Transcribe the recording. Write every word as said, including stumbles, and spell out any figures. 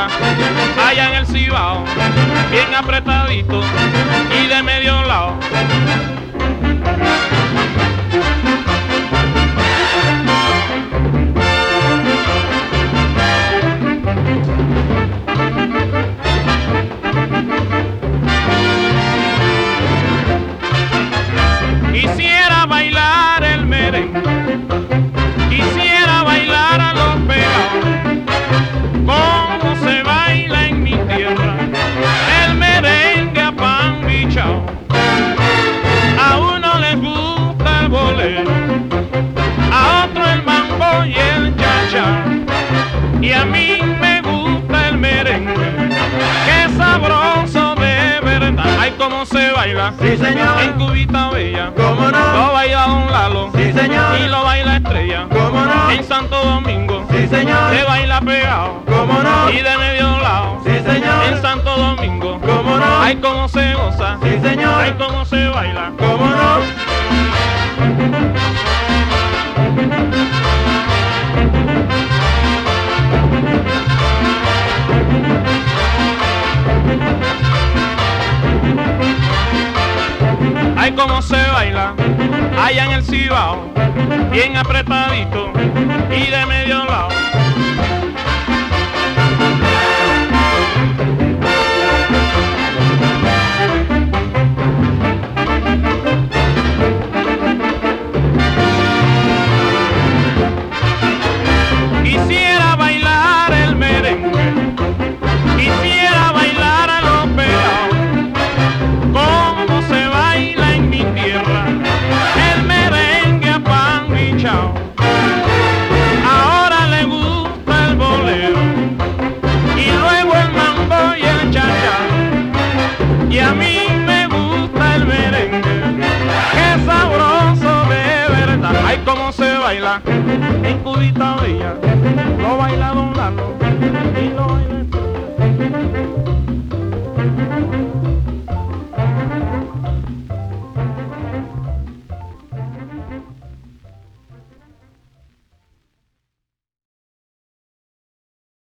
baila allá en el Cibao, bien apretadito y de medio lado. Quisiera bailar el merengue, quisiera bailar a los pegados, como se baila en mi tierra, el merengue a pan bichao. A uno les gusta el bolero, a otro el mambo y el cha-cha, y a mí me gusta el merengue, que sabroso de verdad. Ay, cómo se baila, Sí, señor. en Cubita Bella, ¿Cómo no? lo baila Don Lalo, Sí, señor. y lo baila Estrella, ¿Cómo no? en Santo Domingo, Sí, señor. se baila pegado, ¿Cómo no? y de medio lado, Sí, señor. en Santo Domingo, ¿Cómo no? ay, cómo se goza, Sí, señor. ay, cómo se baila. ¿Cómo no? Ay, cómo se baila allá en el Cibao, bien apretadito y de medio lado. Quisiera bailar el merengue, quisiera bailar a los pegados, como se baila en mi tierra, el merengue a pan bichao. Ahora le gusta el bolero, y luego el mambo y el cha-cha, y a mí me gusta el merengue, que sabroso de verdad. Ay, cómo se baila en Cubita Bella, lo baila Don Lalo y lo baila Estrella.